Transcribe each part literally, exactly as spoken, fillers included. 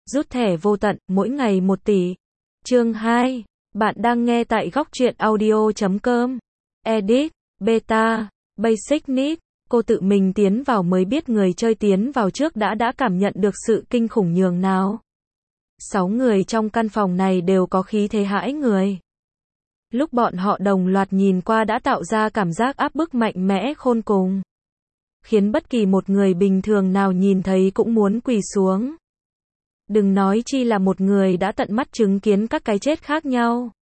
Rút thẻ vô tận, mỗi ngày một tỷ. Chương hai. Bạn đang nghe tại góc truyện audio chấm com. Edit, Beta, Basic Need. Cô tự mình tiến vào mới biết người chơi tiến vào trước đã đã cảm nhận được sự kinh khủng nhường nào. Sáu người trong căn phòng này đều có khí thế hãi người. Lúc bọn họ đồng loạt nhìn qua đã tạo ra cảm giác áp bức mạnh mẽ khôn cùng. Khiến bất kỳ một người bình thường nào nhìn thấy cũng muốn quỳ xuống. Đừng nói chi là một người đã tận mắt chứng kiến các cái chết khác nhau.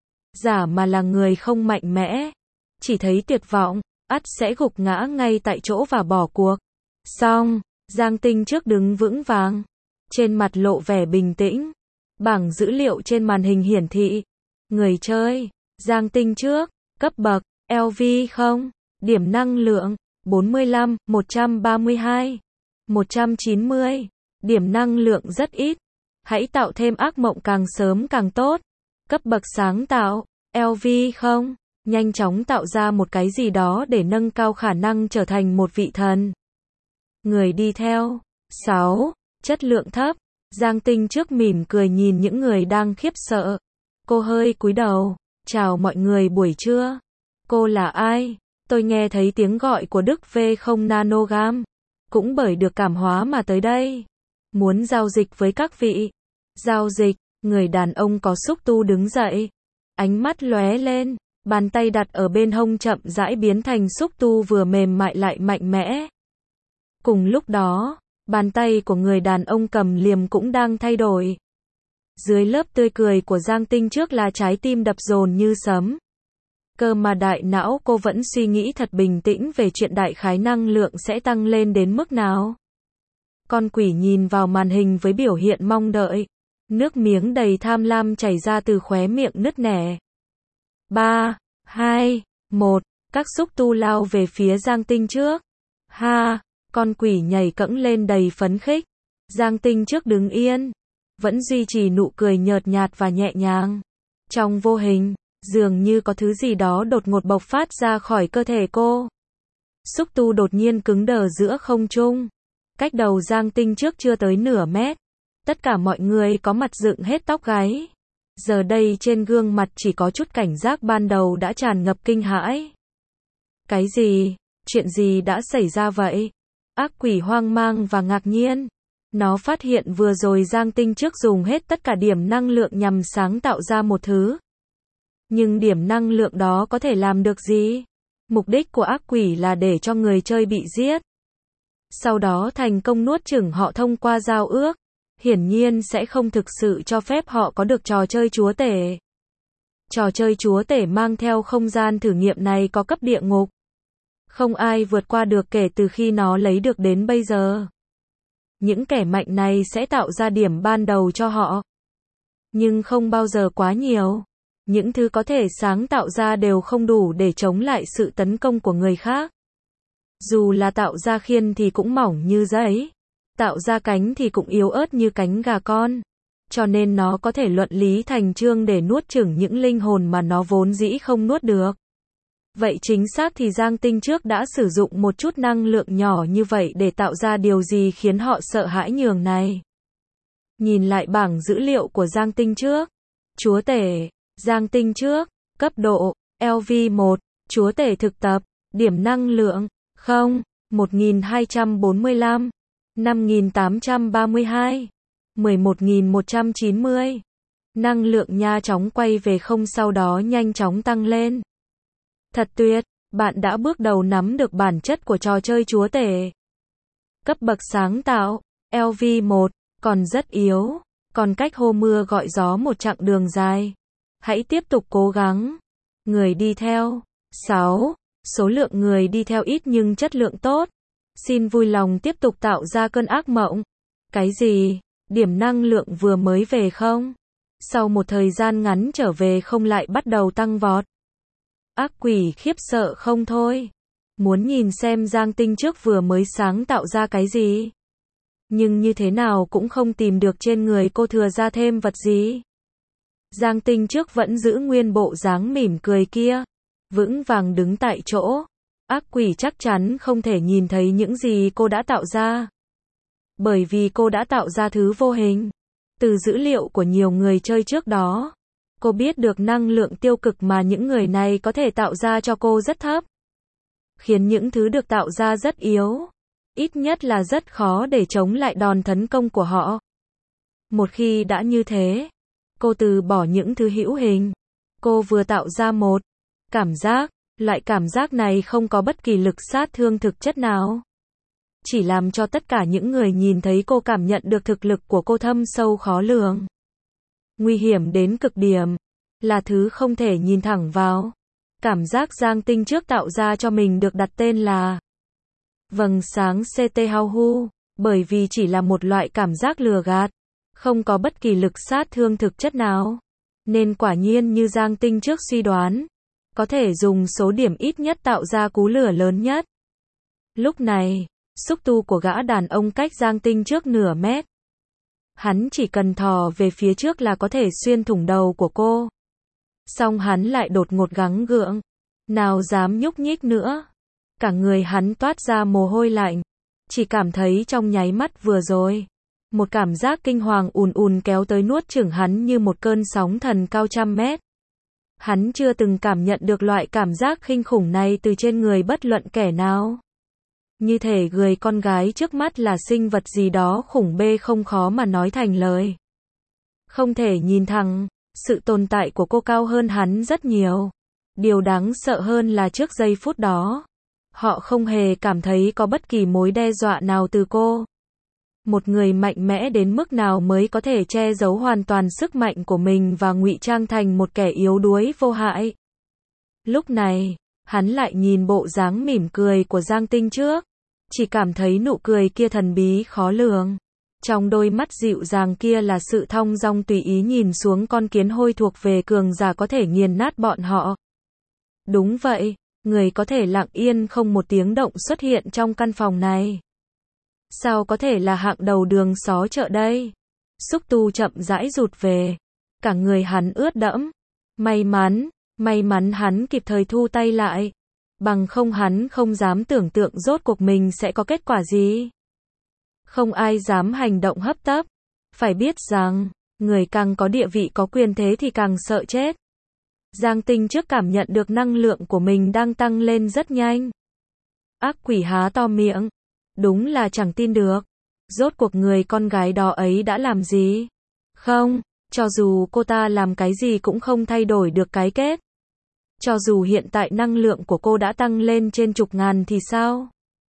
Giả mà là người không mạnh mẽ, chỉ thấy tuyệt vọng, ắt sẽ gục ngã ngay tại chỗ và bỏ cuộc. Xong, Giang Tinh trước đứng vững vàng, trên mặt lộ vẻ bình tĩnh. Bảng dữ liệu trên màn hình hiển thị. Người chơi, Giang Tinh trước, cấp bậc, lờ vê không, điểm năng lượng, bốn mươi lăm, một trăm ba mươi hai, một trăm chín mươi. Điểm năng lượng rất ít. Hãy tạo thêm ác mộng càng sớm càng tốt. Cấp bậc sáng tạo, lờ vê không, nhanh chóng tạo ra một cái gì đó để nâng cao khả năng trở thành một vị thần. Người đi theo, sáu, chất lượng thấp. Giang Tinh trước mỉm cười nhìn những người đang khiếp sợ. Cô hơi cúi đầu, chào mọi người buổi trưa. Cô là ai? Tôi nghe thấy tiếng gọi của Đức V không Nanogam. Cũng bởi được cảm hóa mà tới đây. Muốn giao dịch với các vị. Giao dịch, người đàn ông có xúc tu đứng dậy. Ánh mắt lóe lên, bàn tay đặt ở bên hông chậm rãi biến thành xúc tu vừa mềm mại lại mạnh mẽ. Cùng lúc đó, bàn tay của người đàn ông cầm liềm cũng đang thay đổi. Dưới lớp tươi cười của Giang Tinh trước là trái tim đập dồn như sấm. Cơ mà đại não cô vẫn suy nghĩ thật bình tĩnh về chuyện đại khái năng lượng sẽ tăng lên đến mức nào. Con quỷ nhìn vào màn hình với biểu hiện mong đợi. Nước miếng đầy tham lam chảy ra từ khóe miệng nứt nẻ. ba, hai, một, các xúc tu lao về phía Giang Tinh trước. Ha, con quỷ nhảy cẫng lên đầy phấn khích. Giang Tinh trước đứng yên, vẫn duy trì nụ cười nhợt nhạt và nhẹ nhàng. Trong vô hình, dường như có thứ gì đó đột ngột bộc phát ra khỏi cơ thể cô. Xúc tu đột nhiên cứng đờ giữa không trung. Cách đầu Giang Tinh trước chưa tới nửa mét. Tất cả mọi người có mặt dựng hết tóc gáy. Giờ đây trên gương mặt chỉ có chút cảnh giác ban đầu đã tràn ngập kinh hãi. Cái gì? Chuyện gì đã xảy ra vậy? Ác quỷ hoang mang và ngạc nhiên. Nó phát hiện vừa rồi Giang Tinh trước dùng hết tất cả điểm năng lượng nhằm sáng tạo ra một thứ. Nhưng điểm năng lượng đó có thể làm được gì? Mục đích của ác quỷ là để cho người chơi bị giết. Sau đó thành công nuốt chửng họ thông qua giao ước. Hiển nhiên sẽ không thực sự cho phép họ có được trò chơi chúa tể. Trò chơi chúa tể mang theo không gian thử nghiệm này có cấp địa ngục. Không ai vượt qua được kể từ khi nó lấy được đến bây giờ. Những kẻ mạnh này sẽ tạo ra điểm ban đầu cho họ. Nhưng không bao giờ quá nhiều. Những thứ có thể sáng tạo ra đều không đủ để chống lại sự tấn công của người khác. Dù là tạo ra khiên thì cũng mỏng như giấy. Tạo ra cánh thì cũng yếu ớt như cánh gà con. Cho nên nó có thể luận lý thành chương để nuốt chửng những linh hồn mà nó vốn dĩ không nuốt được. Vậy chính xác thì Giang Tinh trước đã sử dụng một chút năng lượng nhỏ như vậy để tạo ra điều gì khiến họ sợ hãi nhường này. Nhìn lại bảng dữ liệu của Giang Tinh trước. Chúa tể, Giang Tinh trước, cấp độ, lờ vê một, chúa tể thực tập, điểm năng lượng, không, một nghìn hai trăm bốn mươi lăm, năm nghìn tám trăm ba mươi hai, mười một nghìn một trăm chín mươi. Năng lượng nha chóng quay về không sau đó nhanh chóng tăng lên. Thật tuyệt, bạn đã bước đầu nắm được bản chất của trò chơi chúa tể. Cấp bậc sáng tạo, lờ vê một, còn rất yếu, còn cách hô mưa gọi gió một chặng đường dài. Hãy tiếp tục cố gắng. Người đi theo, sáu, số lượng người đi theo ít nhưng chất lượng tốt. Xin vui lòng tiếp tục tạo ra cơn ác mộng. Cái gì? Điểm năng lượng vừa mới về không? Sau một thời gian ngắn trở về không lại bắt đầu tăng vọt. Ác quỷ khiếp sợ không thôi. Muốn nhìn xem Giang Tinh trước vừa mới sáng tạo ra cái gì. Nhưng như thế nào cũng không tìm được trên người cô thừa ra thêm vật gì. Giang Tinh trước vẫn giữ nguyên bộ dáng mỉm cười kia. Vững vàng đứng tại chỗ. Ác quỷ chắc chắn không thể nhìn thấy những gì cô đã tạo ra. Bởi vì cô đã tạo ra thứ vô hình. Từ dữ liệu của nhiều người chơi trước đó, cô biết được năng lượng tiêu cực mà những người này có thể tạo ra cho cô rất thấp, khiến những thứ được tạo ra rất yếu, ít nhất là rất khó để chống lại đòn tấn công của họ. Một khi đã như thế, cô từ bỏ những thứ hữu hình. Cô vừa tạo ra một cảm giác, loại cảm giác này không có bất kỳ lực sát thương thực chất nào. Chỉ làm cho tất cả những người nhìn thấy cô cảm nhận được thực lực của cô thâm sâu khó lường. Nguy hiểm đến cực điểm, là thứ không thể nhìn thẳng vào. Cảm giác Giang Tinh trước tạo ra cho mình được đặt tên là vầng sáng xê tê Hao Hu, bởi vì chỉ là một loại cảm giác lừa gạt, không có bất kỳ lực sát thương thực chất nào. Nên quả nhiên như Giang Tinh trước suy đoán, có thể dùng số điểm ít nhất tạo ra cú lửa lớn nhất. Lúc này, xúc tu của gã đàn ông cách Giang Tinh trước nửa mét. Hắn chỉ cần thò về phía trước là có thể xuyên thủng đầu của cô. Xong hắn lại đột ngột gắng gượng, nào dám nhúc nhích nữa. Cả người hắn toát ra mồ hôi lạnh, chỉ cảm thấy trong nháy mắt vừa rồi, một cảm giác kinh hoàng ùn ùn kéo tới nuốt chửng hắn như một cơn sóng thần cao trăm mét. Hắn chưa từng cảm nhận được loại cảm giác kinh khủng này từ trên người bất luận kẻ nào. Như thể người con gái trước mắt là sinh vật gì đó khủng bê không khó mà nói thành lời. Không thể nhìn thẳng, sự tồn tại của cô cao hơn hắn rất nhiều. Điều đáng sợ hơn là trước giây phút đó, họ không hề cảm thấy có bất kỳ mối đe dọa nào từ cô. Một người mạnh mẽ đến mức nào mới có thể che giấu hoàn toàn sức mạnh của mình và ngụy trang thành một kẻ yếu đuối vô hại. Lúc này, hắn lại nhìn bộ dáng mỉm cười của Giang Tinh trước, chỉ cảm thấy nụ cười kia thần bí khó lường. Trong đôi mắt dịu dàng kia là sự thong dong tùy ý nhìn xuống con kiến hôi thuộc về cường giả có thể nghiền nát bọn họ. Đúng vậy, người có thể lặng yên không một tiếng động xuất hiện trong căn phòng này. Sao có thể là hạng đầu đường xó chợ đây? Xúc tu chậm rãi rụt về. Cả người hắn ướt đẫm. May mắn, may mắn hắn kịp thời thu tay lại. Bằng không hắn không dám tưởng tượng rốt cuộc mình sẽ có kết quả gì. Không ai dám hành động hấp tấp. Phải biết rằng, người càng có địa vị có quyền thế thì càng sợ chết. Giang Tinh trước cảm nhận được năng lượng của mình đang tăng lên rất nhanh. Ác quỷ há to miệng. Đúng là chẳng tin được. Rốt cuộc người con gái đó ấy đã làm gì? Không, cho dù cô ta làm cái gì cũng không thay đổi được cái kết. Cho dù hiện tại năng lượng của cô đã tăng lên trên chục ngàn thì sao?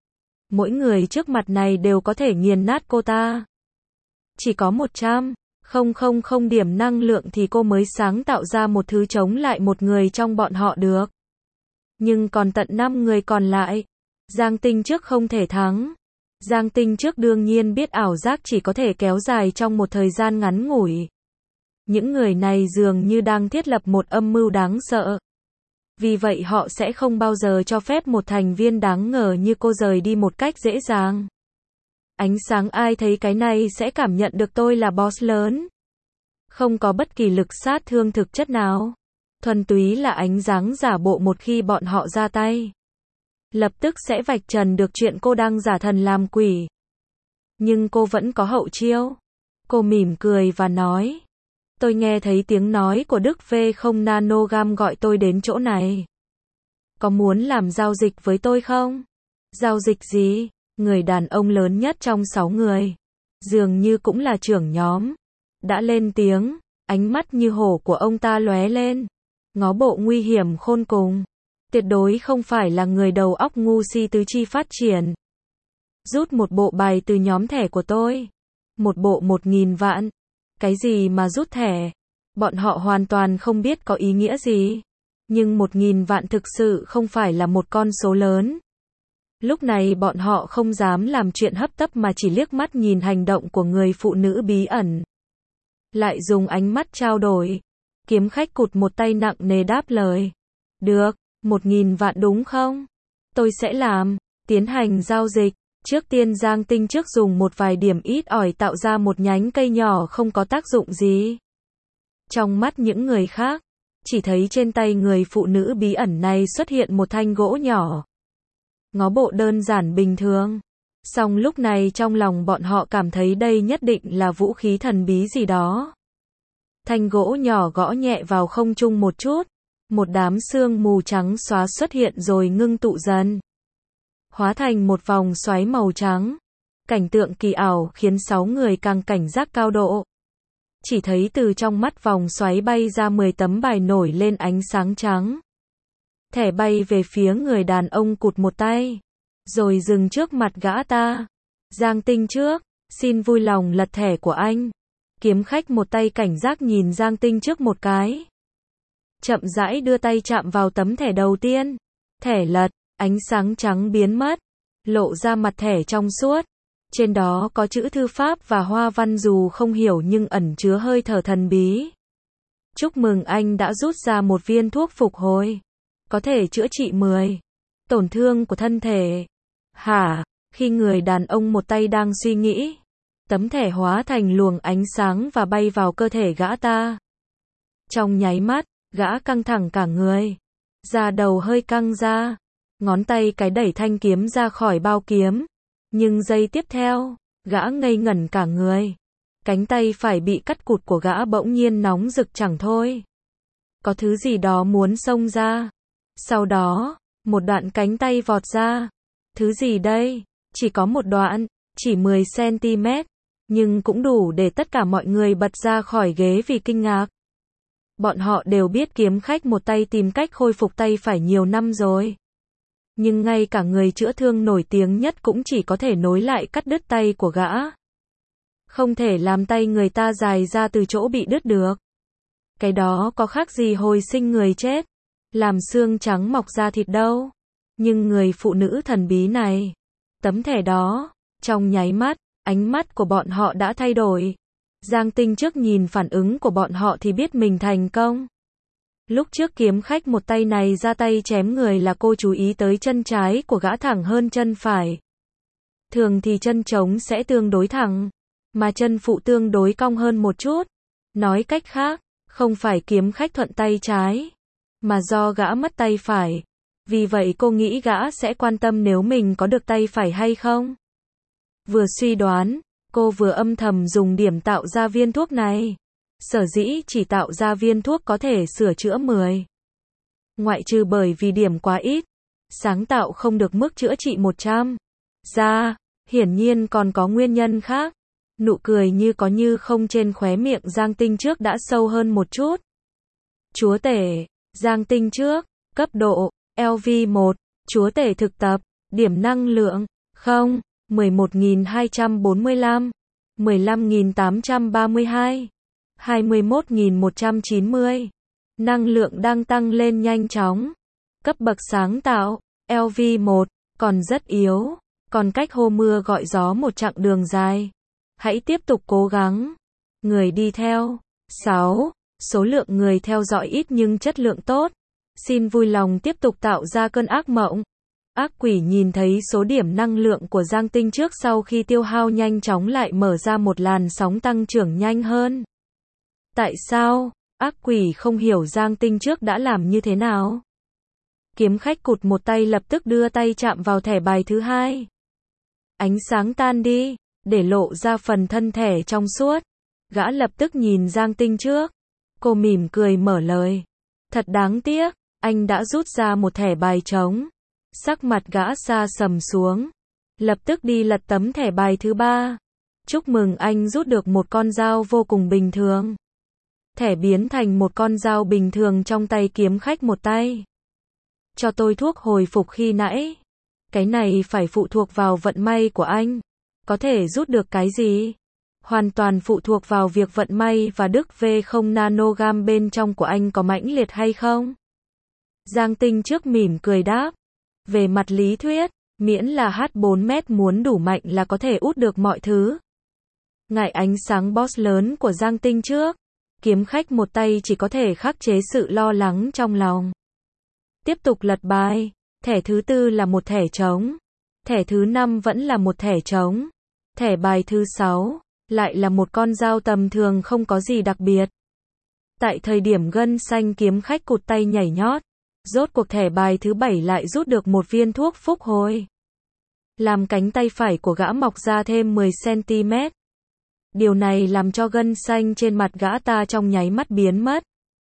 Mỗi người trước mặt này đều có thể nghiền nát cô ta. Chỉ có một trăm nghìn điểm năng lượng thì cô mới sáng tạo ra một thứ chống lại một người trong bọn họ được. Nhưng còn tận năm người còn lại, Giang Tinh trước không thể thắng. Giang Tinh trước đương nhiên biết ảo giác chỉ có thể kéo dài trong một thời gian ngắn ngủi. Những người này dường như đang thiết lập một âm mưu đáng sợ. Vì vậy họ sẽ không bao giờ cho phép một thành viên đáng ngờ như cô rời đi một cách dễ dàng. Ánh sáng ai thấy cái này sẽ cảm nhận được tôi là boss lớn. Không có bất kỳ lực sát thương thực chất nào. Thuần túy là ánh dáng giả bộ một khi bọn họ ra tay. Lập tức sẽ vạch trần được chuyện cô đang giả thần làm quỷ. Nhưng cô vẫn có hậu chiêu. Cô mỉm cười và nói. Tôi nghe thấy tiếng nói của Đức V không Nanogam gọi tôi đến chỗ này. Có muốn làm giao dịch với tôi không? Giao dịch gì? Người đàn ông lớn nhất trong sáu người, dường như cũng là trưởng nhóm, đã lên tiếng, ánh mắt như hổ của ông ta lóe lên. Ngó bộ nguy hiểm khôn cùng. Tuyệt đối không phải là người đầu óc ngu si tứ chi phát triển. Rút một bộ bài từ nhóm thẻ của tôi. Một bộ một nghìn vạn. Cái gì mà rút thẻ? Bọn họ hoàn toàn không biết có ý nghĩa gì. Nhưng một nghìn vạn thực sự không phải là một con số lớn. Lúc này bọn họ không dám làm chuyện hấp tấp mà chỉ liếc mắt nhìn hành động của người phụ nữ bí ẩn. Lại dùng ánh mắt trao đổi. Kiếm khách cụt một tay nặng nề đáp lời. Được, một nghìn vạn đúng không? Tôi sẽ làm, tiến hành giao dịch. Trước tiên Giang Tinh trước dùng một vài điểm ít ỏi tạo ra một nhánh cây nhỏ không có tác dụng gì. Trong mắt những người khác, chỉ thấy trên tay người phụ nữ bí ẩn này xuất hiện một thanh gỗ nhỏ. Ngó bộ đơn giản bình thường. Song lúc này trong lòng bọn họ cảm thấy đây nhất định là vũ khí thần bí gì đó. Thanh gỗ nhỏ gõ nhẹ vào không trung một chút, một đám sương mù trắng xóa xuất hiện rồi ngưng tụ dần, hóa thành một vòng xoáy màu trắng. Cảnh tượng kỳ ảo khiến sáu người càng cảnh giác cao độ. Chỉ thấy từ trong mắt vòng xoáy bay ra mười tấm bài nổi lên ánh sáng trắng. Thẻ bay về phía người đàn ông cụt một tay, rồi dừng trước mặt gã ta. Giang Tinh Trước, xin vui lòng lật thẻ của anh. Kiếm khách một tay cảnh giác nhìn Giang Tinh Trước một cái. Chậm rãi đưa tay chạm vào tấm thẻ đầu tiên. Thẻ lật, ánh sáng trắng biến mất, lộ ra mặt thẻ trong suốt. Trên đó có chữ thư pháp và hoa văn dù không hiểu nhưng ẩn chứa hơi thở thần bí. Chúc mừng anh đã rút ra một viên thuốc phục hồi. Có thể chữa trị mười tổn thương của thân thể. Hả? Khi người đàn ông một tay đang suy nghĩ, tấm thẻ hóa thành luồng ánh sáng và bay vào cơ thể gã ta. Trong nháy mắt, gã căng thẳng cả người. Da đầu hơi căng ra. Ngón tay cái đẩy thanh kiếm ra khỏi bao kiếm. Nhưng giây tiếp theo, gã ngây ngẩn cả người. Cánh tay phải bị cắt cụt của gã bỗng nhiên nóng rực chẳng thôi. Có thứ gì đó muốn xông ra. Sau đó, một đoạn cánh tay vọt ra. Thứ gì đây? Chỉ có một đoạn, chỉ mười xăng-ti-mét, nhưng cũng đủ để tất cả mọi người bật ra khỏi ghế vì kinh ngạc. Bọn họ đều biết kiếm khách một tay tìm cách khôi phục tay phải nhiều năm rồi. Nhưng ngay cả người chữa thương nổi tiếng nhất cũng chỉ có thể nối lại cắt đứt tay của gã. Không thể làm tay người ta dài ra từ chỗ bị đứt được. Cái đó có khác gì hồi sinh người chết, làm xương trắng mọc ra thịt đâu. Nhưng người phụ nữ thần bí này, tấm thẻ đó, trong nháy mắt, ánh mắt của bọn họ đã thay đổi. Giang Tinh Trước nhìn phản ứng của bọn họ thì biết mình thành công. Lúc trước kiếm khách một tay này ra tay chém người là cô chú ý tới chân trái của gã thẳng hơn chân phải. Thường thì chân trống sẽ tương đối thẳng, mà chân phụ tương đối cong hơn một chút. Nói cách khác, không phải kiếm khách thuận tay trái, mà do gã mất tay phải. Vì vậy cô nghĩ gã sẽ quan tâm nếu mình có được tay phải hay không. Vừa suy đoán, cô vừa âm thầm dùng điểm tạo ra viên thuốc này. Sở dĩ chỉ tạo ra viên thuốc có thể sửa chữa mười. Ngoại trừ bởi vì điểm quá ít, sáng tạo không được mức chữa trị một trăm. Ra, hiển nhiên còn có nguyên nhân khác. Nụ cười như có như không trên khóe miệng Giang Tinh Trước đã sâu hơn một chút. Chúa tể, Giang Tinh Trước, cấp độ, L V một, chúa tể thực tập, điểm năng lượng, không, mười một nghìn hai trăm bốn mươi lăm, mười lăm nghìn tám trăm ba mươi hai, hai mươi mốt nghìn một trăm chín mươi. Năng lượng đang tăng lên nhanh chóng. Cấp bậc sáng tạo, L V một, còn rất yếu, còn cách hô mưa gọi gió một chặng đường dài. Hãy tiếp tục cố gắng. Người đi theo, sáu. Số lượng người theo dõi ít nhưng chất lượng tốt. Xin vui lòng tiếp tục tạo ra cơn ác mộng. Ác quỷ nhìn thấy số điểm năng lượng của Giang Tinh Trước sau khi tiêu hao nhanh chóng lại mở ra một làn sóng tăng trưởng nhanh hơn. Tại sao? Ác quỷ không hiểu Giang Tinh Trước đã làm như thế nào. Kiếm khách cụt một tay lập tức đưa tay chạm vào thẻ bài thứ hai. Ánh sáng tan đi, để lộ ra phần thân thể trong suốt. Gã lập tức nhìn Giang Tinh Trước. Cô mỉm cười mở lời. Thật đáng tiếc, anh đã rút ra một thẻ bài trống. Sắc mặt gã sa sầm xuống. Lập tức đi lật tấm thẻ bài thứ ba. Chúc mừng anh rút được một con dao vô cùng bình thường. Thẻ biến thành một con dao bình thường trong tay kiếm khách một tay. Cho tôi thuốc hồi phục khi nãy. Cái này phải phụ thuộc vào vận may của anh. Có thể rút được cái gì? Hoàn toàn phụ thuộc vào việc vận may và đức V không nanogam bên trong của anh có mãnh liệt hay không. Giang Tinh Trước mỉm cười đáp. Về mặt lý thuyết, miễn là H bốn mét muốn đủ mạnh là có thể út được mọi thứ. Ngại ánh sáng boss lớn của Giang Tinh Trước, kiếm khách một tay chỉ có thể khắc chế sự lo lắng trong lòng. Tiếp tục lật bài, thẻ thứ tư là một thẻ trống, thẻ thứ năm vẫn là một thẻ trống, thẻ bài thứ sáu lại là một con dao tầm thường không có gì đặc biệt. Tại thời điểm gân xanh kiếm khách cụt tay nhảy nhót, rốt cuộc thẻ bài thứ bảy lại rút được một viên thuốc phục hồi. làm cánh tay phải của gã mọc ra thêm mười xăng-ti-mét. Điều này làm cho gân xanh trên mặt gã ta trong nháy mắt biến mất.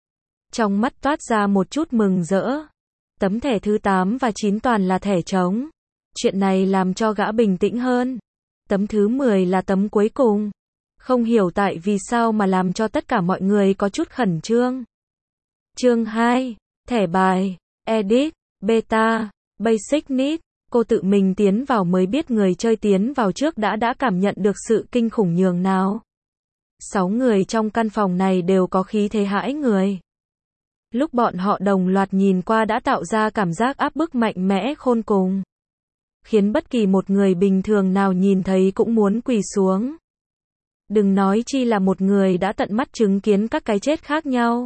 Trong mắt toát ra một chút mừng rỡ. Tấm thẻ thứ tám và chín toàn là thẻ trống. Chuyện này làm cho gã bình tĩnh hơn. Tấm thứ mười là tấm cuối cùng. Không hiểu tại vì sao mà làm cho tất cả mọi người có chút khẩn trương. Chương hai. Thẻ bài. Edit. Beta. Basic Need. Cô tự mình tiến vào mới biết người chơi tiến vào trước đã đã cảm nhận được sự kinh khủng nhường nào. Sáu người trong căn phòng này đều có khí thế hãi người. Lúc bọn họ đồng loạt nhìn qua đã tạo ra cảm giác áp bức mạnh mẽ khôn cùng. Khiến bất kỳ một người bình thường nào nhìn thấy cũng muốn quỳ xuống. Đừng nói chi là một người đã tận mắt chứng kiến các cái chết khác nhau.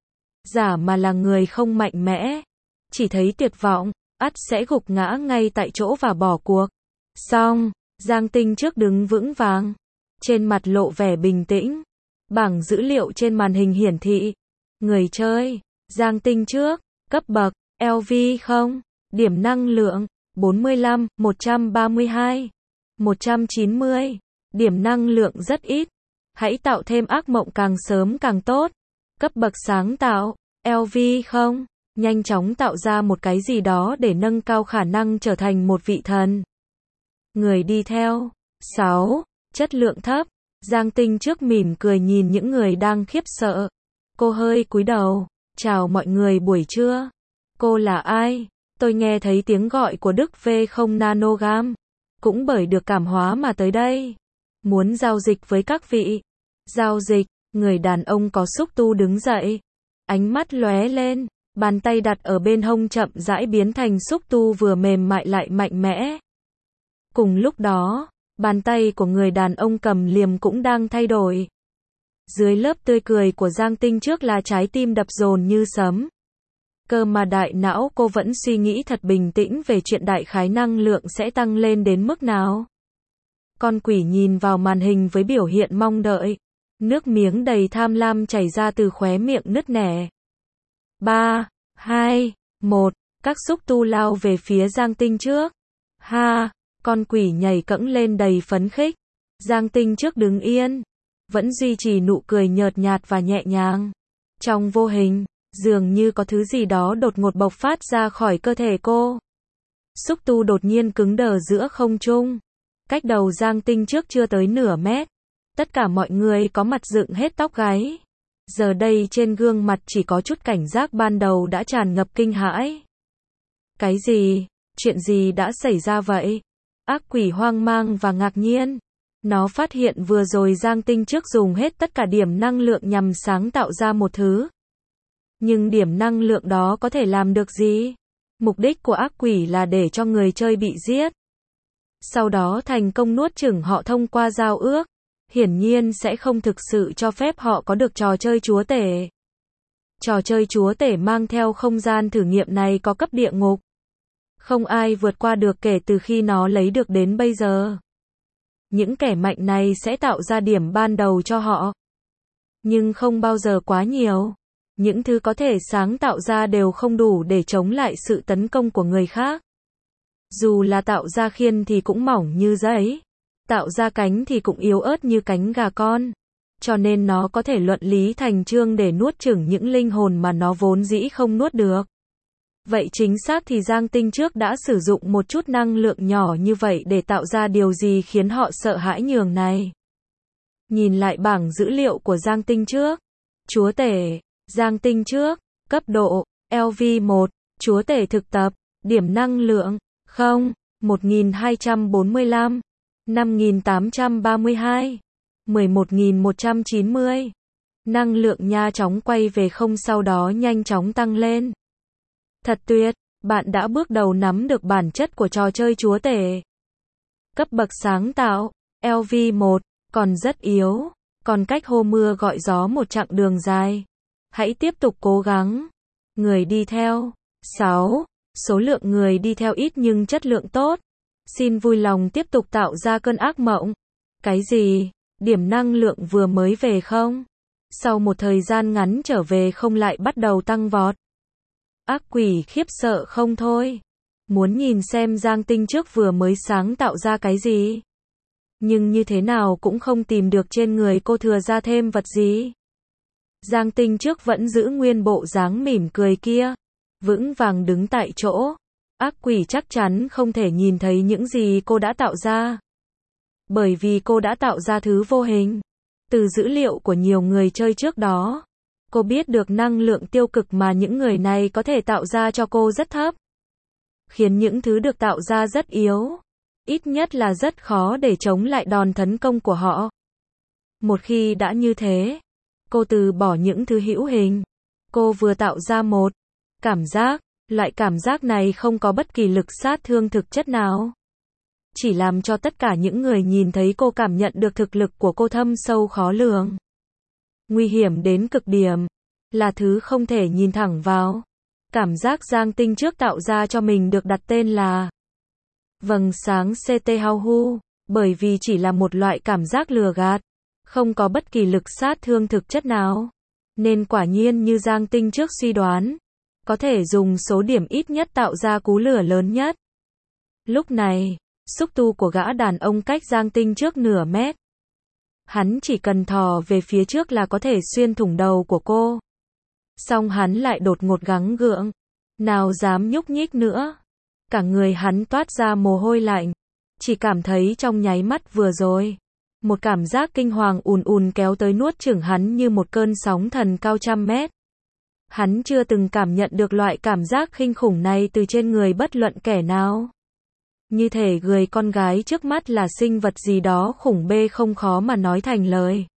Giả mà là người không mạnh mẽ, chỉ thấy tuyệt vọng, ắt sẽ gục ngã ngay tại chỗ và bỏ cuộc. Xong, Giang Tinh trước đứng vững vàng, trên mặt lộ vẻ bình tĩnh. Bảng dữ liệu trên màn hình hiển thị. Người chơi, Giang Tinh trước, cấp bậc, lờ vê không, điểm năng lượng, bốn mươi lăm, một trăm ba mươi hai, một trăm chín mươi, điểm năng lượng rất ít. Hãy tạo thêm ác mộng càng sớm càng tốt. Cấp bậc sáng tạo, lờ vê không, nhanh chóng tạo ra một cái gì đó để nâng cao khả năng trở thành một vị thần. Người đi theo, sáu, chất lượng thấp. Giang Tinh trước mỉm cười nhìn những người đang khiếp sợ. Cô hơi cúi đầu, chào mọi người buổi trưa. Cô là ai? Tôi nghe thấy tiếng gọi của Đức V không Nanogam. Cũng bởi được cảm hóa mà tới đây. Muốn giao dịch với các vị. Giao dịch, người đàn ông có xúc tu đứng dậy. Ánh mắt lóe lên, bàn tay đặt ở bên hông chậm rãi biến thành xúc tu vừa mềm mại lại mạnh mẽ. Cùng lúc đó, bàn tay của người đàn ông cầm liềm cũng đang thay đổi. Dưới lớp tươi cười của Giang Tinh trước là trái tim đập dồn như sấm. Cơ mà đại não cô vẫn suy nghĩ thật bình tĩnh về chuyện đại khái năng lượng sẽ tăng lên đến mức nào. Con quỷ nhìn vào màn hình với biểu hiện mong đợi. Nước miếng đầy tham lam chảy ra từ khóe miệng nứt nẻ. ba, hai, một, các xúc tu lao về phía Giang Tinh trước. Ha, con quỷ nhảy cẫng lên đầy phấn khích. Giang Tinh trước đứng yên, vẫn duy trì nụ cười nhợt nhạt và nhẹ nhàng. Trong vô hình, dường như có thứ gì đó đột ngột bộc phát ra khỏi cơ thể cô. Xúc tu đột nhiên cứng đờ giữa không trung. Cách đầu Giang Tinh trước chưa tới nửa mét. Tất cả mọi người có mặt dựng hết tóc gáy. Giờ đây trên gương mặt chỉ có chút cảnh giác ban đầu đã tràn ngập kinh hãi. Cái gì? Chuyện gì đã xảy ra vậy? Ác quỷ hoang mang và ngạc nhiên. Nó phát hiện vừa rồi Giang Tinh trước dùng hết tất cả điểm năng lượng nhằm sáng tạo ra một thứ. Nhưng điểm năng lượng đó có thể làm được gì? Mục đích của ác quỷ là để cho người chơi bị giết. Sau đó thành công nuốt chửng họ thông qua giao ước. Hiển nhiên sẽ không thực sự cho phép họ có được trò chơi chúa tể. Trò chơi chúa tể mang theo không gian thử nghiệm này có cấp địa ngục. Không ai vượt qua được kể từ khi nó lấy được đến bây giờ. Những kẻ mạnh này sẽ tạo ra điểm ban đầu cho họ. Nhưng không bao giờ quá nhiều. Những thứ có thể sáng tạo ra đều không đủ để chống lại sự tấn công của người khác. Dù là tạo ra khiên thì cũng mỏng như giấy. Tạo ra cánh thì cũng yếu ớt như cánh gà con. Cho nên nó có thể luận lý thành chương để nuốt chửng những linh hồn mà nó vốn dĩ không nuốt được. Vậy chính xác thì Giang Tinh trước đã sử dụng một chút năng lượng nhỏ như vậy để tạo ra điều gì khiến họ sợ hãi nhường này. Nhìn lại bảng dữ liệu của Giang Tinh trước. Chúa tể, Giang Tinh trước, cấp độ, lờ vê một, chúa tể thực tập, điểm năng lượng, không, một nghìn hai trăm bốn mươi lăm, năm nghìn tám trăm ba mươi hai, mười một nghìn một trăm chín mươi. Năng lượng nha chóng quay về không sau đó nhanh chóng tăng lên. Thật tuyệt, bạn đã bước đầu nắm được bản chất của trò chơi chúa tể. Cấp bậc sáng tạo, lờ vê một, còn rất yếu, còn cách hô mưa gọi gió một chặng đường dài. Hãy tiếp tục cố gắng. Người đi theo, sáu, số lượng người đi theo ít nhưng chất lượng tốt. Xin vui lòng tiếp tục tạo ra cơn ác mộng. Cái gì? Điểm năng lượng vừa mới về không? Sau một thời gian ngắn trở về không lại bắt đầu tăng vọt. Ác quỷ khiếp sợ không thôi. Muốn nhìn xem Giang Tinh trước vừa mới sáng tạo ra cái gì. Nhưng như thế nào cũng không tìm được trên người cô thừa ra thêm vật gì. Giang Tinh trước vẫn giữ nguyên bộ dáng mỉm cười kia, vững vàng đứng tại chỗ. Ác quỷ chắc chắn không thể nhìn thấy những gì cô đã tạo ra. Bởi vì cô đã tạo ra thứ vô hình. Từ dữ liệu của nhiều người chơi trước đó, cô biết được năng lượng tiêu cực mà những người này có thể tạo ra cho cô rất thấp. Khiến những thứ được tạo ra rất yếu. Ít nhất là rất khó để chống lại đòn tấn công của họ. Một khi đã như thế, cô từ bỏ những thứ hữu hình. Cô vừa tạo ra một cảm giác, loại cảm giác này không có bất kỳ lực sát thương thực chất nào. Chỉ làm cho tất cả những người nhìn thấy cô cảm nhận được thực lực của cô thâm sâu khó lường. Nguy hiểm đến cực điểm, là thứ không thể nhìn thẳng vào. Cảm giác Giang Tinh trước tạo ra cho mình được đặt tên là vầng sáng xê tê Hao Hu, bởi vì chỉ là một loại cảm giác lừa gạt, không có bất kỳ lực sát thương thực chất nào. Nên quả nhiên như Giang Tinh trước suy đoán, có thể dùng số điểm ít nhất tạo ra cú lửa lớn nhất. Lúc này, xúc tu của gã đàn ông cách Giang Tinh trước nửa mét. Hắn chỉ cần thò về phía trước là có thể xuyên thủng đầu của cô. Xong hắn lại đột ngột gắng gượng, nào dám nhúc nhích nữa. Cả người hắn toát ra mồ hôi lạnh, chỉ cảm thấy trong nháy mắt vừa rồi, một cảm giác kinh hoàng ùn ùn kéo tới nuốt chửng hắn như một cơn sóng thần cao trăm mét. Hắn chưa từng cảm nhận được loại cảm giác kinh khủng này từ trên người bất luận kẻ nào. Như thể người con gái trước mắt là sinh vật gì đó khủng bê không khó mà nói thành lời.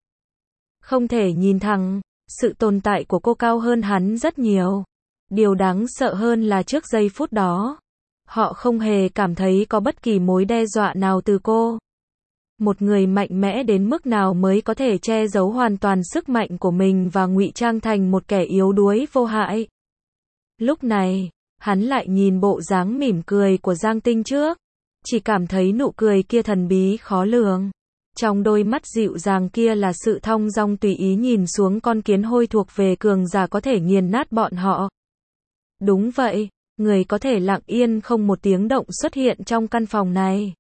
Không thể nhìn thẳng, sự tồn tại của cô cao hơn hắn rất nhiều. Điều đáng sợ hơn là trước giây phút đó, họ không hề cảm thấy có bất kỳ mối đe dọa nào từ cô. Một người mạnh mẽ đến mức nào mới có thể che giấu hoàn toàn sức mạnh của mình và ngụy trang thành một kẻ yếu đuối vô hại. Lúc này, hắn lại nhìn bộ dáng mỉm cười của Giang Tinh trước, chỉ cảm thấy nụ cười kia thần bí khó lường. Trong đôi mắt dịu dàng kia là sự thong dong tùy ý nhìn xuống con kiến hôi thuộc về cường giả có thể nghiền nát bọn họ. Đúng vậy, người có thể lặng yên không một tiếng động xuất hiện trong căn phòng này.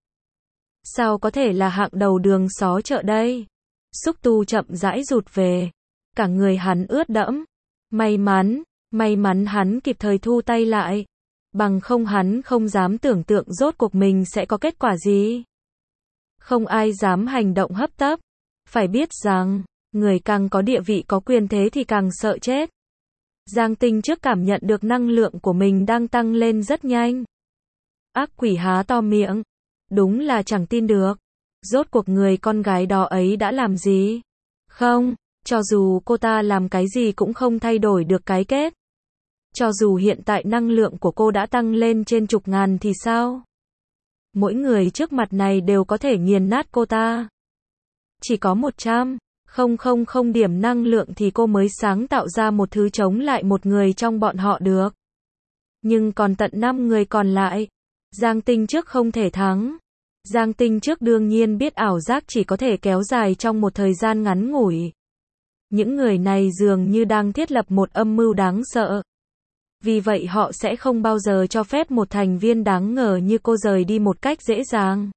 Sao có thể là hạng đầu đường xó chợ đây? Xúc tu chậm rãi rụt về. Cả người hắn ướt đẫm. May mắn, may mắn hắn kịp thời thu tay lại. Bằng không hắn không dám tưởng tượng rốt cuộc mình sẽ có kết quả gì. Không ai dám hành động hấp tấp. Phải biết rằng, người càng có địa vị có quyền thế thì càng sợ chết. Giang Tinh trước cảm nhận được năng lượng của mình đang tăng lên rất nhanh. Ác quỷ há to miệng. Đúng là chẳng tin được. Rốt cuộc người con gái đó ấy đã làm gì? Không, cho dù cô ta làm cái gì cũng không thay đổi được cái kết. Cho dù hiện tại năng lượng của cô đã tăng lên trên chục ngàn thì sao? Mỗi người trước mặt này đều có thể nghiền nát cô ta. Chỉ có một trăm nghìn điểm năng lượng thì cô mới sáng tạo ra một thứ chống lại một người trong bọn họ được. Nhưng còn tận năm người còn lại, Giang Tinh trước không thể thắng. Giang Tinh trước đương nhiên biết ảo giác chỉ có thể kéo dài trong một thời gian ngắn ngủi. Những người này dường như đang thiết lập một âm mưu đáng sợ. Vì vậy họ sẽ không bao giờ cho phép một thành viên đáng ngờ như cô rời đi một cách dễ dàng.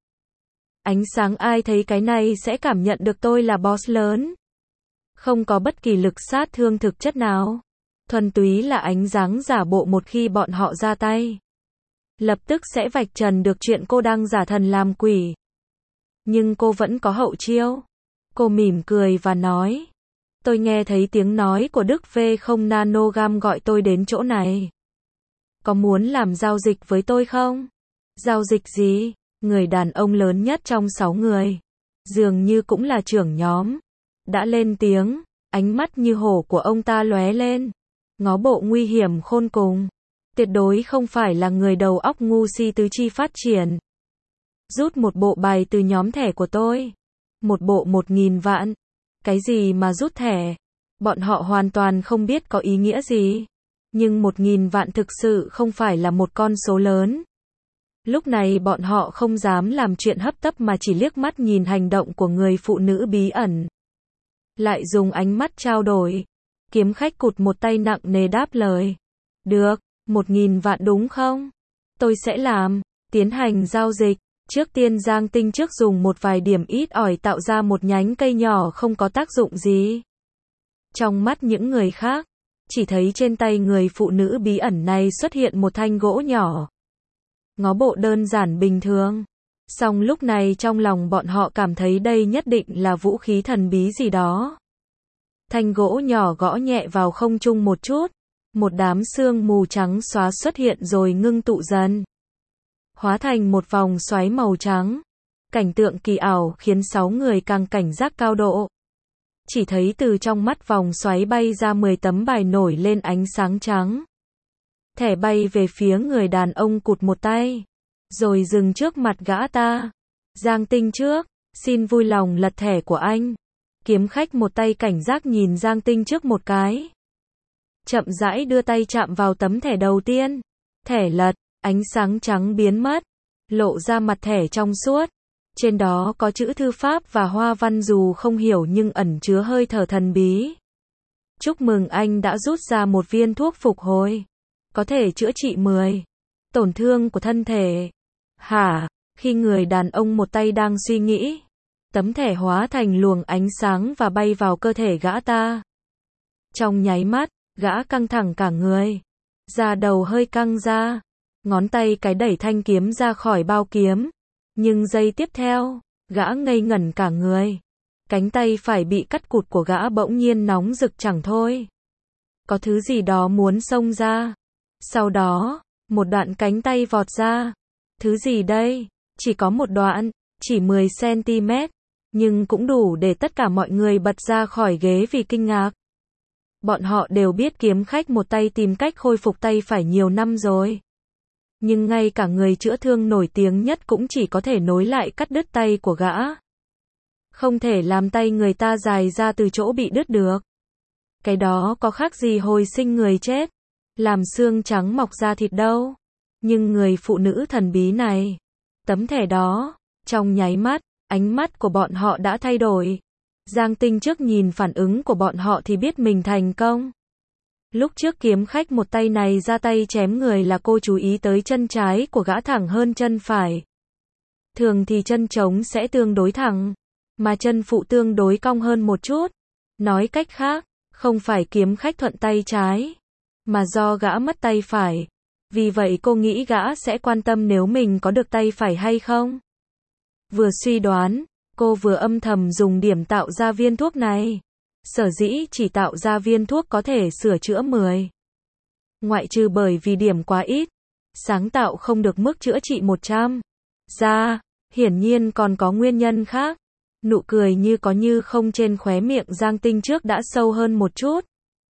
Ánh sáng ai thấy cái này sẽ cảm nhận được tôi là boss lớn. Không có bất kỳ lực sát thương thực chất nào. Thuần túy là ánh dáng giả bộ một khi bọn họ ra tay. Lập tức sẽ vạch trần được chuyện cô đang giả thần làm quỷ. Nhưng cô vẫn có hậu chiêu. Cô mỉm cười và nói. Tôi nghe thấy tiếng nói của Đức V không Nanogam gọi tôi đến chỗ này. Có muốn làm giao dịch với tôi không? Giao dịch gì? Người đàn ông lớn nhất trong sáu người. Dường như cũng là trưởng nhóm. Đã lên tiếng, ánh mắt như hổ của ông ta lóe lên. Ngó bộ nguy hiểm khôn cùng. Tuyệt đối không phải là người đầu óc ngu si tứ chi phát triển. Rút một bộ bài từ nhóm thẻ của tôi. Một bộ một nghìn vạn. Cái gì mà rút thẻ? Bọn họ hoàn toàn không biết có ý nghĩa gì. Nhưng một nghìn vạn thực sự không phải là một con số lớn. Lúc này bọn họ không dám làm chuyện hấp tấp mà chỉ liếc mắt nhìn hành động của người phụ nữ bí ẩn. Lại dùng ánh mắt trao đổi. Kiếm khách cụt một tay nặng nề đáp lời. Được, một nghìn vạn đúng không? Tôi sẽ làm. Tiến hành giao dịch. Trước tiên Giang Tinh trước dùng một vài điểm ít ỏi tạo ra một nhánh cây nhỏ không có tác dụng gì. Trong mắt những người khác, chỉ thấy trên tay người phụ nữ bí ẩn này xuất hiện một thanh gỗ nhỏ. Ngó bộ đơn giản bình thường. Song lúc này trong lòng bọn họ cảm thấy đây nhất định là vũ khí thần bí gì đó. Thanh gỗ nhỏ gõ nhẹ vào không trung một chút. Một đám sương mù trắng xóa xuất hiện rồi ngưng tụ dần. Hóa thành một vòng xoáy màu trắng. Cảnh tượng kỳ ảo khiến sáu người càng cảnh giác cao độ. Chỉ thấy từ trong mắt vòng xoáy bay ra mười tấm bài nổi lên ánh sáng trắng. Thẻ bay về phía người đàn ông cụt một tay. Rồi dừng trước mặt gã ta. Giang Tinh trước, xin vui lòng lật thẻ của anh. Kiếm khách một tay cảnh giác nhìn Giang Tinh trước một cái. Chậm rãi đưa tay chạm vào tấm thẻ đầu tiên. Thẻ lật, ánh sáng trắng biến mất. Lộ ra mặt thẻ trong suốt. Trên đó có chữ thư pháp và hoa văn dù không hiểu nhưng ẩn chứa hơi thở thần bí. Chúc mừng anh đã rút ra một viên thuốc phục hồi. Có thể chữa trị mười tổn thương của thân thể. Hả? Khi người đàn ông một tay đang suy nghĩ, tấm thẻ hóa thành luồng ánh sáng và bay vào cơ thể gã ta. Trong nháy mắt, gã căng thẳng cả người. Da đầu hơi căng ra. Ngón tay cái đẩy thanh kiếm ra khỏi bao kiếm. Nhưng giây tiếp theo, gã ngây ngẩn cả người. Cánh tay phải bị cắt cụt của gã bỗng nhiên nóng rực chẳng thôi. Có thứ gì đó muốn xông ra. Sau đó, một đoạn cánh tay vọt ra. Thứ gì đây? Chỉ có một đoạn, chỉ mười xăng ti mét, nhưng cũng đủ để tất cả mọi người bật ra khỏi ghế vì kinh ngạc. Bọn họ đều biết kiếm khách một tay tìm cách khôi phục tay phải nhiều năm rồi. Nhưng ngay cả người chữa thương nổi tiếng nhất cũng chỉ có thể nối lại cắt đứt tay của gã. Không thể làm tay người ta dài ra từ chỗ bị đứt được. Cái đó có khác gì hồi sinh người chết, làm xương trắng mọc ra thịt đâu. Nhưng người phụ nữ thần bí này, tấm thẻ đó, trong nháy mắt, ánh mắt của bọn họ đã thay đổi. Giang Tinh trước nhìn phản ứng của bọn họ thì biết mình thành công. Lúc trước kiếm khách một tay này ra tay chém người là cô chú ý tới chân trái của gã thẳng hơn chân phải. Thường thì chân trống sẽ tương đối thẳng, mà chân phụ tương đối cong hơn một chút. Nói cách khác, không phải kiếm khách thuận tay trái, mà do gã mất tay phải. Vì vậy cô nghĩ gã sẽ quan tâm nếu mình có được tay phải hay không. Vừa suy đoán, cô vừa âm thầm dùng điểm tạo ra viên thuốc này. Sở dĩ chỉ tạo ra viên thuốc có thể sửa chữa mười. Ngoại trừ bởi vì điểm quá ít, sáng tạo không được mức chữa trị một trăm. Ra, hiển nhiên còn có nguyên nhân khác. Nụ cười như có như không trên khóe miệng Giang Tinh trước đã sâu hơn một chút.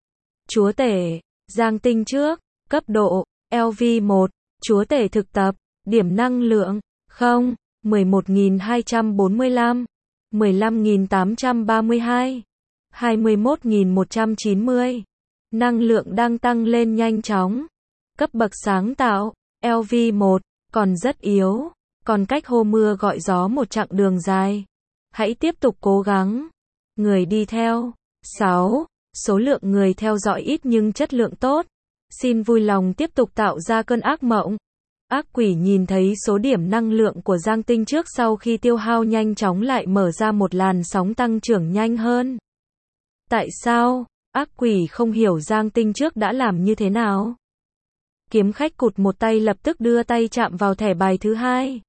Chúa tể, Giang Tinh trước, cấp độ, L V một, chúa tể thực tập, điểm năng lượng, không, mười một nghìn hai trăm bốn mươi lăm, mười lăm nghìn tám trăm ba mươi hai, hai mươi mốt nghìn một trăm chín mươi. Năng lượng đang tăng lên nhanh chóng. Cấp bậc sáng tạo, L V một, còn rất yếu, còn cách hô mưa gọi gió một chặng đường dài. Hãy tiếp tục cố gắng. Người đi theo, sáu. Số lượng người theo dõi ít nhưng chất lượng tốt. Xin vui lòng tiếp tục tạo ra cơn ác mộng. Ác quỷ nhìn thấy số điểm năng lượng của Giang Tinh trước sau khi tiêu hao nhanh chóng lại mở ra một làn sóng tăng trưởng nhanh hơn. Tại sao? Ác quỷ không hiểu Giang Tinh trước đã làm như thế nào. Kiếm khách cụt một tay lập tức đưa tay chạm vào thẻ bài thứ hai.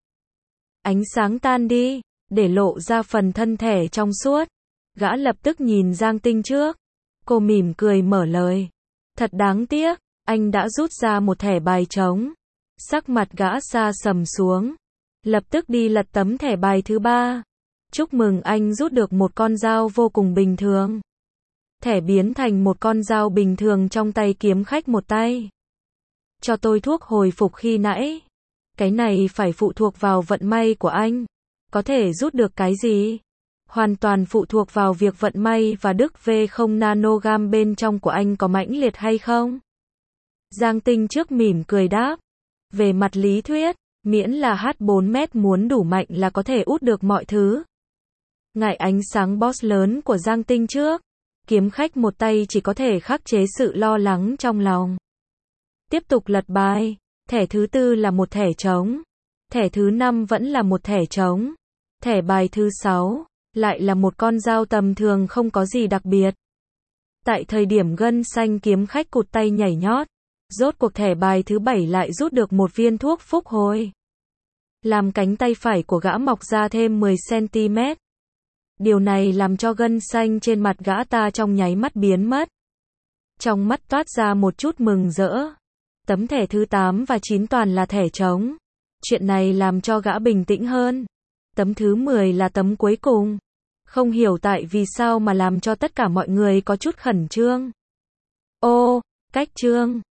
Ánh sáng tan đi, để lộ ra phần thân thể trong suốt. Gã lập tức nhìn Giang Tinh trước. Cô mỉm cười mở lời. Thật đáng tiếc, anh đã rút ra một thẻ bài trống. Sắc mặt gã sa sầm xuống. Lập tức đi lật tấm thẻ bài thứ ba. Chúc mừng anh rút được một con dao vô cùng bình thường. Thẻ biến thành một con dao bình thường trong tay kiếm khách một tay. Cho tôi thuốc hồi phục khi nãy. Cái này phải phụ thuộc vào vận may của anh. Có thể rút được cái gì? Hoàn toàn phụ thuộc vào việc vận may và đức V không nanogam bên trong của anh có mãnh liệt hay không. Giang Tinh trước mỉm cười đáp. Về mặt lý thuyết, miễn là H bốn mét muốn đủ mạnh là có thể út được mọi thứ. Ngại ánh sáng boss lớn của Giang Tinh trước, kiếm khách một tay chỉ có thể khắc chế sự lo lắng trong lòng. Tiếp tục lật bài, Thẻ thứ tư là một thẻ trống. Thẻ thứ năm vẫn là một thẻ trống. Thẻ bài thứ sáu lại là một con dao tầm thường không có gì đặc biệt. Tại thời điểm gân xanh kiếm khách cụt tay nhảy nhót, rốt cuộc thẻ bài thứ bảy lại rút được một viên thuốc phúc hồi, làm cánh tay phải của gã mọc ra thêm mười xăng-ti-mét. Điều này làm cho gân xanh trên mặt gã ta trong nháy mắt biến mất. Trong mắt toát ra một chút mừng rỡ. Tấm thẻ thứ tám và chín toàn là thẻ trống. Chuyện này làm cho gã bình tĩnh hơn. Tấm thứ mười là tấm cuối cùng. Không hiểu tại vì sao mà làm cho tất cả mọi người có chút khẩn trương. Ô, cách trương.